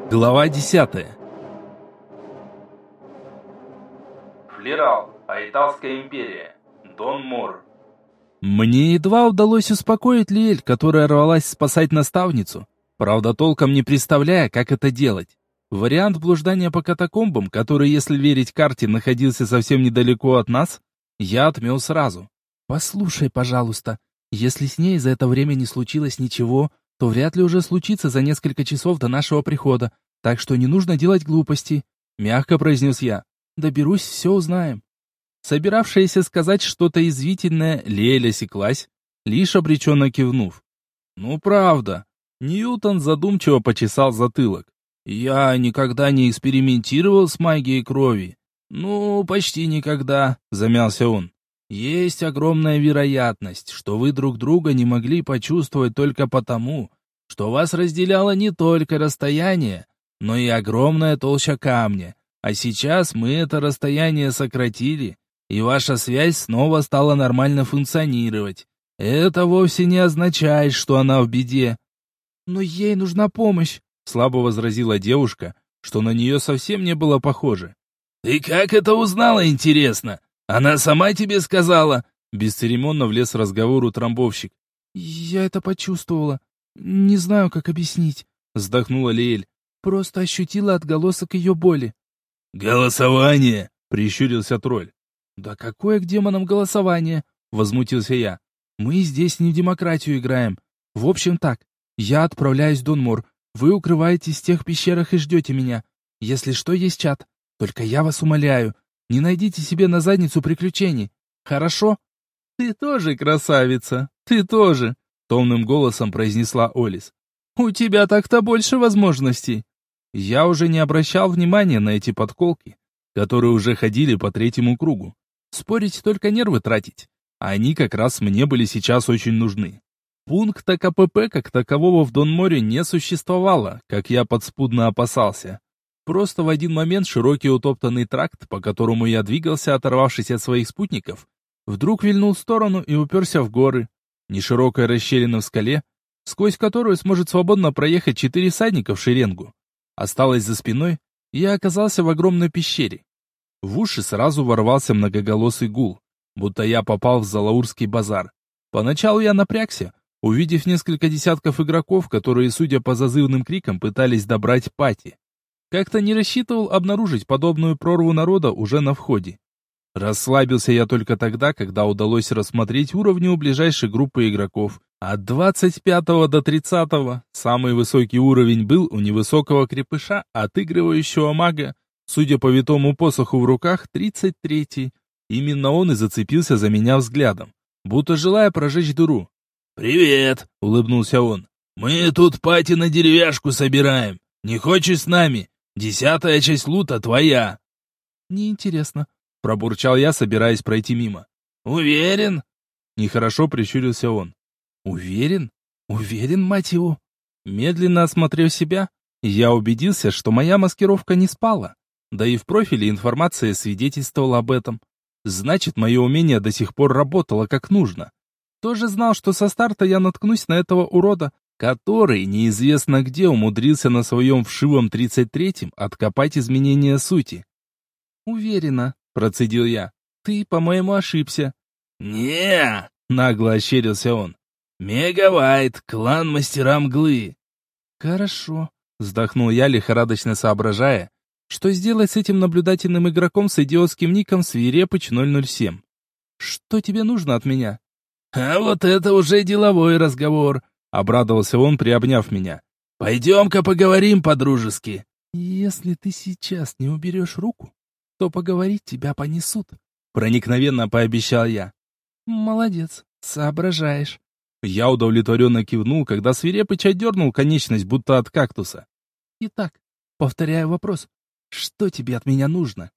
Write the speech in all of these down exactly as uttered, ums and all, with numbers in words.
Глава десятая. Флерал, Айталская империя. Дон Мор. Мне едва удалось успокоить Лиэль, которая рвалась спасать наставницу, правда толком не представляя, как это делать. Вариант блуждания по катакомбам, который, если верить карте, находился совсем недалеко от нас, я отмел сразу. «Послушай, пожалуйста, если с ней за это время не случилось ничего, то вряд ли уже случится за несколько часов до нашего прихода, так что не нужно делать глупостей», — мягко произнес я. «Доберусь, все узнаем». Собиравшаяся сказать что-то извительное, Лиэль осеклась, лишь обреченно кивнув. «Ну правда». Ньютон задумчиво почесал затылок. «Я никогда не экспериментировал с магией крови». «Ну, почти никогда», — замялся он. «Есть огромная вероятность, что вы друг друга не могли почувствовать только потому, что вас разделяло не только расстояние, но и огромная толща камня. А сейчас мы это расстояние сократили, и ваша связь снова стала нормально функционировать. Это вовсе не означает, что она в беде». «Но ей нужна помощь», — слабо возразила девушка, что на нее совсем не было похоже. «Ты как это узнала, интересно? Она сама тебе сказала?» Бесцеремонно влез в разговор утрамбовщик. «Я это почувствовала. Не знаю, как объяснить», — вздохнула Лиэль. «Просто ощутила отголосок ее боли». «Голосование!» — прищурился тролль. «Да какое к демонам голосование?» — возмутился я. «Мы здесь не в демократию играем. В общем так, я отправляюсь в Дон Мор. Вы укрываетесь в тех пещерах и ждете меня. Если что, есть чат. Только я вас умоляю, не найдите себе на задницу приключений. Хорошо?» «Ты тоже красавица, ты тоже», — томным голосом произнесла Олис. «У тебя так-то больше возможностей». Я уже не обращал внимания на эти подколки, которые уже ходили по третьему кругу. Спорить только нервы тратить. Они как раз мне были сейчас очень нужны. Пункта КПП как такового в Дон-Море не существовало, как я подспудно опасался. Просто в один момент широкий утоптанный тракт, по которому я двигался, оторвавшись от своих спутников, вдруг вильнул в сторону и уперся в горы. Неширокая расщелина в скале, сквозь которую сможет свободно проехать четыре всадника в шеренгу. Осталось за спиной, и я оказался в огромной пещере. В уши сразу ворвался многоголосый гул, будто я попал в Залаурский базар. Поначалу я напрягся, увидев несколько десятков игроков, которые, судя по зазывным крикам, пытались добрать пати. Как-то не рассчитывал обнаружить подобную прорву народа уже на входе. Расслабился я только тогда, когда удалось рассмотреть уровни у ближайшей группы игроков. От двадцать пятого до тридцатого самый высокий уровень был у невысокого крепыша, отыгрывающего мага, судя по витому посоху в руках, тридцать третий. Именно он и зацепился за меня взглядом, будто желая прожечь дыру. «Привет!» — улыбнулся он. «Мы тут пати на деревяшку собираем. Не хочешь с нами? Десятая часть лута твоя». «Неинтересно», — пробурчал я, собираясь пройти мимо. «Уверен?» — нехорошо прищурился он. «Уверен? Уверен, мать его?» Медленно осмотрев себя, я убедился, что моя маскировка не спала. Да и в профиле информация свидетельствовала об этом. Значит, мое умение до сих пор работало как нужно. Тоже знал, что со старта я наткнусь на этого урода, который неизвестно где умудрился на своем вшивом тридцать третьем откопать изменения сути. «Уверена», — процедил я, — «ты, по-моему, ошибся». «Не-а», нагло ощерился он. «Мегавайт, клан мастера мглы». «Хорошо», — вздохнул я, лихорадочно соображая, что сделать с этим наблюдательным игроком с идиотским ником Свирепыч ноль ноль семь. «Что тебе нужно от меня?» «А вот это уже деловой разговор», — обрадовался он, приобняв меня. «Пойдем-ка поговорим по-дружески». «Если ты сейчас не уберешь руку, то поговорить тебя понесут», — проникновенно пообещал я. «Молодец, соображаешь». Я удовлетворенно кивнул, когда Свирепыч отдернул конечность, будто от кактуса. «Итак, повторяю вопрос. Что тебе от меня нужно?»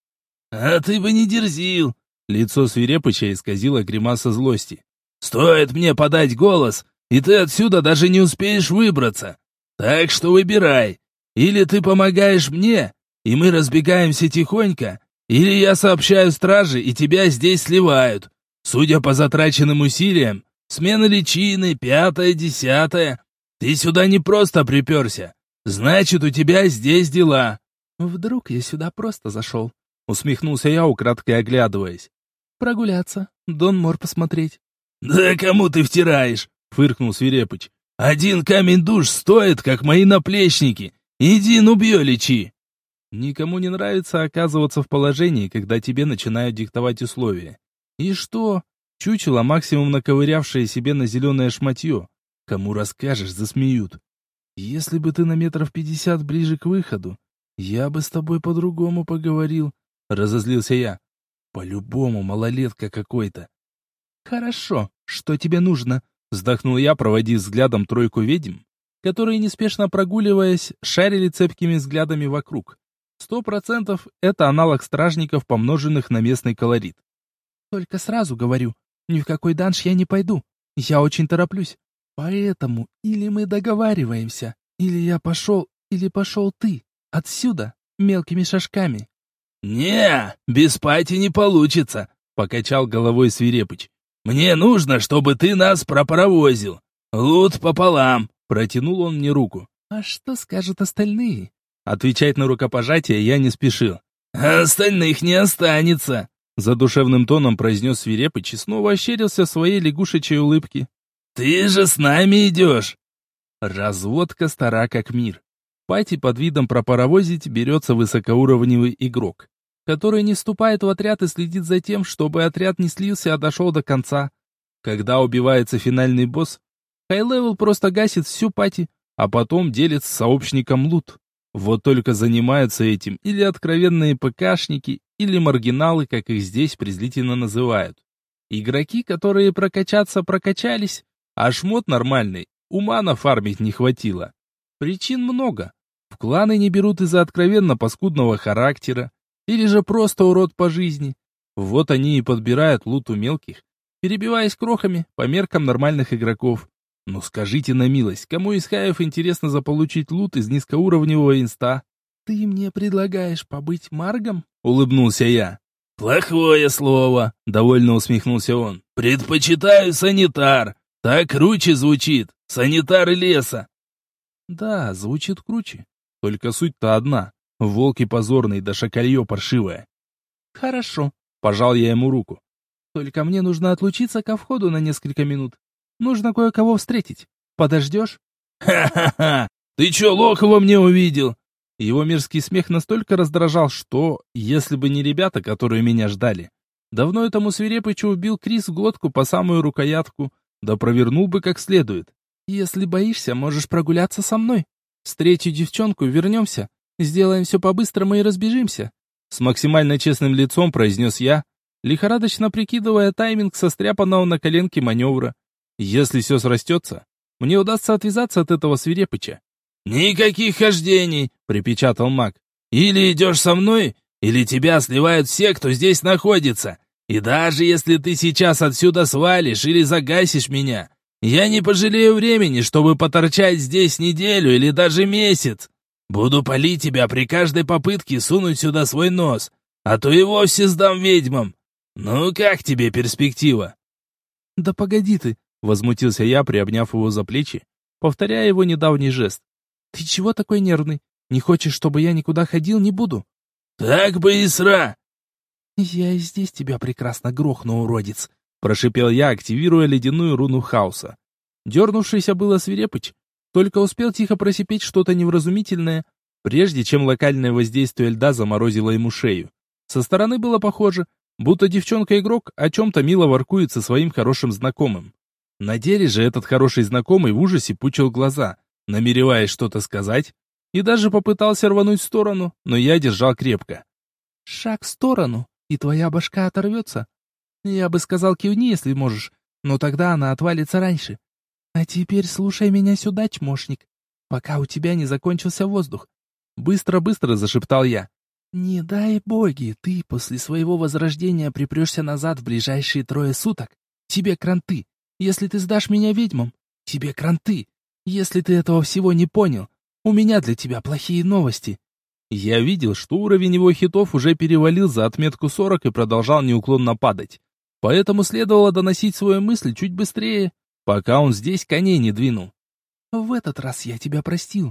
«А ты бы не дерзил!» Лицо Свирепыча исказило гримаса злости. «Стоит мне подать голос, и ты отсюда даже не успеешь выбраться. Так что выбирай. Или ты помогаешь мне, и мы разбегаемся тихонько, или я сообщаю страже, и тебя здесь сливают. Судя по затраченным усилиям, смена личины, пятое, десятое. Ты сюда не просто приперся. Значит, у тебя здесь дела». «Вдруг я сюда просто зашел?» Усмехнулся я, украдкой оглядываясь. «Прогуляться, Дон Мор посмотреть». «Да кому ты втираешь?» — фыркнул Свирепыч. «Один камень душ стоит, как мои наплечники. Иди, ну бьё лечи». Никому не нравится оказываться в положении, когда тебе начинают диктовать условия. И что? Чучело, максимум наковырявшее себе на зеленое шматье. Кому расскажешь, засмеют. Если бы ты на метров пятьдесят ближе к выходу, я бы с тобой по-другому поговорил, — разозлился я. По-любому малолетка какой-то. Хорошо, что тебе нужно? — вздохнул я, проводив взглядом тройку ведьм, которые, неспешно прогуливаясь, шарили цепкими взглядами вокруг. Сто процентов это аналог стражников, помноженных на местный колорит. Только сразу говорю, ни в какой данж я не пойду. Я очень тороплюсь. Поэтому или мы договариваемся, или я пошел, или пошел ты. Отсюда, мелкими шажками. «Не, без пати не получится», — покачал головой Свирепыч. «Мне нужно, чтобы ты нас пропаровозил. Лут пополам», — протянул он мне руку. «А что скажут остальные?» Отвечать на рукопожатие я не спешил. «Остальных не останется», — задушевным тоном произнес Свирепыч и снова ощерился в своей лягушечьей улыбке. «Ты же с нами идешь!» Разводка стара как мир. Пати под видом пропаровозить берется высокоуровневый игрок, который не вступает в отряд и следит за тем, чтобы отряд не слился, а дошел до конца. Когда убивается финальный босс, хай-левел просто гасит всю пати, а потом делит с сообщником лут. Вот только занимаются этим или откровенные ПКшники, или маргиналы, как их здесь презрительно называют. Игроки, которые прокачаться прокачались, а шмот нормальный, ума нафармить не хватило. Причин много. В кланы не берут из-за откровенно паскудного характера, или же просто урод по жизни. Вот они и подбирают лут у мелких, перебиваясь крохами по меркам нормальных игроков. Ну скажите на милость, кому из хаев интересно заполучить лут из низкоуровневого инста? «Ты мне предлагаешь побыть маргом?» — улыбнулся я. «Плохое слово», — довольно усмехнулся он. «Предпочитаю санитар. Так круче звучит. Санитар леса». «Да, звучит круче. Только суть-то одна. Волки позорные да шакалье паршивое». «Хорошо», — пожал я ему руку. «Только мне нужно отлучиться ко входу на несколько минут. Нужно кое-кого встретить. Подождешь?» «Ха-ха-ха! Ты чё, Лохова мне увидел?» Его мерзкий смех настолько раздражал, что, если бы не ребята, которые меня ждали, давно этому Свирепычу убил Крис в глотку по самую рукоятку, да провернул бы как следует. «Если боишься, можешь прогуляться со мной. Встречу девчонку, вернемся, сделаем все по-быстрому и разбежимся». С максимально честным лицом произнес я, лихорадочно прикидывая тайминг состряпанного на коленке маневра. Если все срастется, мне удастся отвязаться от этого Свирепыча. «Никаких хождений!» — припечатал маг. «Или идешь со мной, или тебя сливают все, кто здесь находится. И даже если ты сейчас отсюда свалишь или загасишь меня, я не пожалею времени, чтобы поторчать здесь неделю или даже месяц. Буду палить тебя при каждой попытке сунуть сюда свой нос, а то и вовсе сдам ведьмам. Ну как тебе перспектива?» «Да погоди ты!» — возмутился я, приобняв его за плечи, повторяя его недавний жест. «Ты чего такой нервный? Не хочешь, чтобы я никуда ходил, не буду?» «Так бы и сра!» «Я и здесь тебя прекрасно грохну, уродец!» — прошипел я, активируя ледяную руну хаоса. Дернувшийся было Свирепыч только успел тихо просипеть что-то невразумительное, прежде чем локальное воздействие льда заморозило ему шею. Со стороны было похоже, будто девчонка-игрок о чем-то мило воркует со своим хорошим знакомым. На деле же этот хороший знакомый в ужасе пучил глаза, намереваясь что-то сказать, и даже попытался рвануть в сторону, но я держал крепко. «Шаг в сторону, и твоя башка оторвется. Я бы сказал, кивни, если можешь, но тогда она отвалится раньше. А теперь слушай меня сюда, чмошник, пока у тебя не закончился воздух». Быстро-быстро зашептал я. «Не дай боги, ты после своего возрождения припрешься назад в ближайшие трое суток. Тебе кранты. Если ты сдашь меня ведьмам, тебе кранты. Если ты этого всего не понял, у меня для тебя плохие новости». Я видел, что уровень его хитов уже перевалил за отметку сорок и продолжал неуклонно падать. Поэтому следовало доносить свою мысль чуть быстрее, пока он здесь коней не двинул. «В этот раз я тебя простил.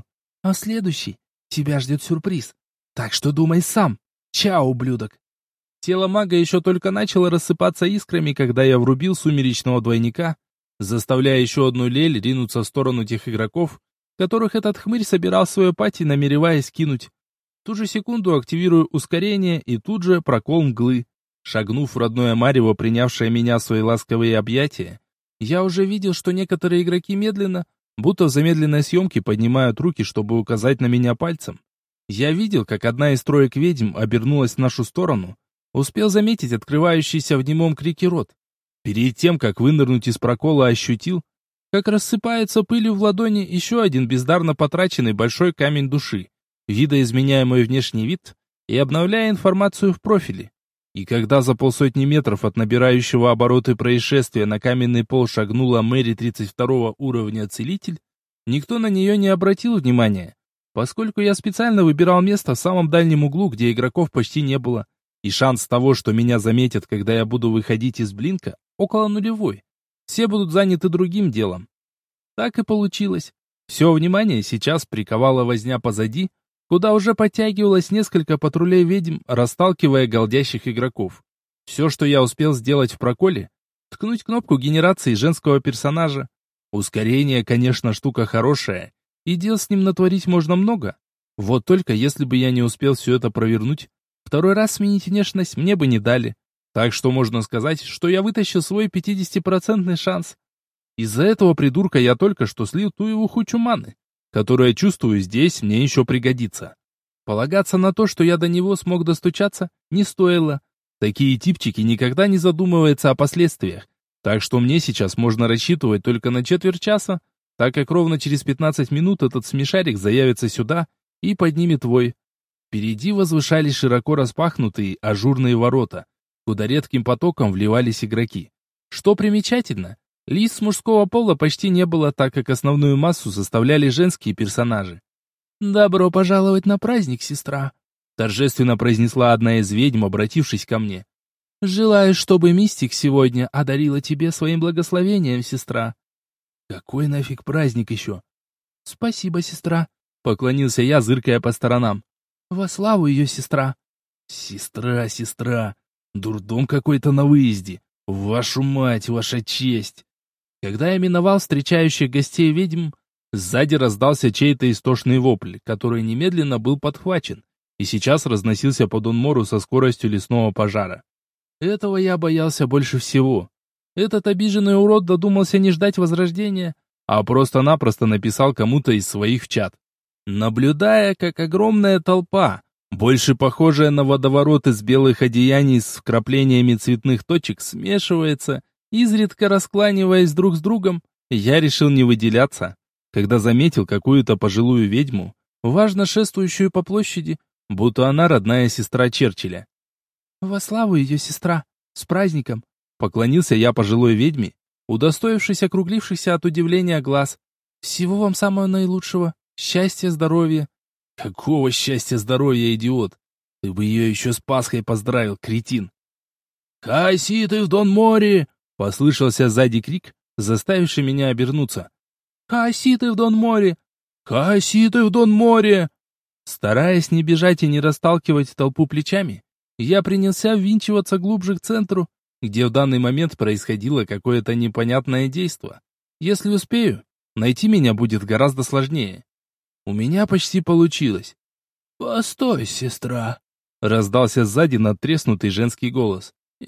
А в следующий тебя ждет сюрприз. Так что думай сам. Чао, ублюдок. Тело мага еще только начало рассыпаться искрами, когда я врубил сумеречного двойника, заставляя еще одну лель ринуться в сторону тех игроков, которых этот хмырь собирал в свою пати, намереваясь кинуть. В ту же секунду активирую ускорение и тут же прокол мглы. Шагнув в родное марево, принявшее меня в свои ласковые объятия, я уже видел, что некоторые игроки медленно, будто в замедленной съемке, поднимают руки, чтобы указать на меня пальцем. Я видел, как одна из троек ведьм обернулась в нашу сторону, успел заметить открывающийся в немом крике рот. Перед тем, как вынырнуть из прокола, ощутил, как рассыпается пылью в ладони еще один бездарно потраченный большой камень души, видоизменяя мой внешний вид и обновляя информацию в профиле. И когда за полсотни метров от набирающего обороты происшествия на каменный пол шагнула Мэри тридцать второго уровня целитель, никто на нее не обратил внимания, поскольку я специально выбирал место в самом дальнем углу, где игроков почти не было, и шанс того, что меня заметят, когда я буду выходить из блинка, около нулевой. Все будут заняты другим делом. Так и получилось. Все внимание сейчас приковала возня позади, куда уже подтягивалось несколько патрулей ведьм, расталкивая голдящих игроков. Все, что я успел сделать в проколе, ткнуть кнопку генерации женского персонажа. Ускорение, конечно, штука хорошая, и дел с ним натворить можно много. Вот только если бы я не успел все это провернуть, второй раз сменить внешность мне бы не дали. Так что можно сказать, что я вытащил свой пятидесятипроцентный шанс. Из-за этого придурка я только что слил ту его хучу маны, которая, чувствую, здесь мне еще пригодится. Полагаться на то, что я до него смог достучаться, не стоило. Такие типчики никогда не задумываются о последствиях. Так что мне сейчас можно рассчитывать только на четверть часа, так как ровно через пятнадцать минут этот смешарик заявится сюда и поднимет вой. Впереди возвышались широко распахнутые ажурные ворота, куда редким потоком вливались игроки. Что примечательно, лиц мужского пола почти не было, так как основную массу составляли женские персонажи. «Добро пожаловать на праздник, сестра», — торжественно произнесла одна из ведьм, обратившись ко мне. «Желаю, чтобы мистик сегодня одарила тебе своим благословением, сестра». «Какой нафиг праздник еще?» «Спасибо, сестра», — поклонился я, зыркая по сторонам. «Во славу ее, сестра». «Сестра, сестра, дурдом какой-то на выезде. Вашу мать, ваша честь!» Когда я миновал встречающих гостей ведьм, сзади раздался чей-то истошный вопль, который немедленно был подхвачен, и сейчас разносился по Донмору со скоростью лесного пожара. Этого я боялся больше всего. Этот обиженный урод додумался не ждать возрождения, а просто-напросто написал кому-то из своих в чат. Наблюдая, как огромная толпа, больше похожая на водоворот из белых одеяний с вкраплениями цветных точек, смешивается, изредка раскланиваясь друг с другом, я решил не выделяться, когда заметил какую-то пожилую ведьму, важно шествующую по площади, будто она родная сестра Черчилля. «Во славу ее, сестра! С праздником!» Поклонился я пожилой ведьме, удостоившись округлившихся от удивления глаз. «Всего вам самого наилучшего! Счастья, здоровья!» «Какого счастья, здоровья, идиот! Ты бы ее еще с Пасхой поздравил, кретин!» «Касситы в Донморе!» — послышался сзади крик, заставивший меня обернуться. «Касситы в Донморе! Касситы в Донморе!» Стараясь не бежать и не расталкивать толпу плечами, я принялся ввинчиваться глубже к центру, где в данный момент происходило какое-то непонятное действо. Если успею, найти меня будет гораздо сложнее. У меня почти получилось. «Постой, сестра!» — раздался сзади надтреснутый женский голос.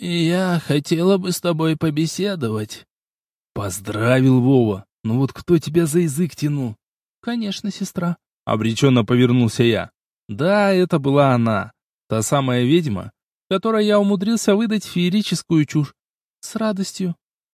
«Я хотела бы с тобой побеседовать». «Поздравил, Вова! Ну вот кто тебя за язык тянул?» «Конечно, сестра», — обреченно повернулся я. Да, это была она, та самая ведьма, которой я умудрился выдать феерическую чушь. «С радостью».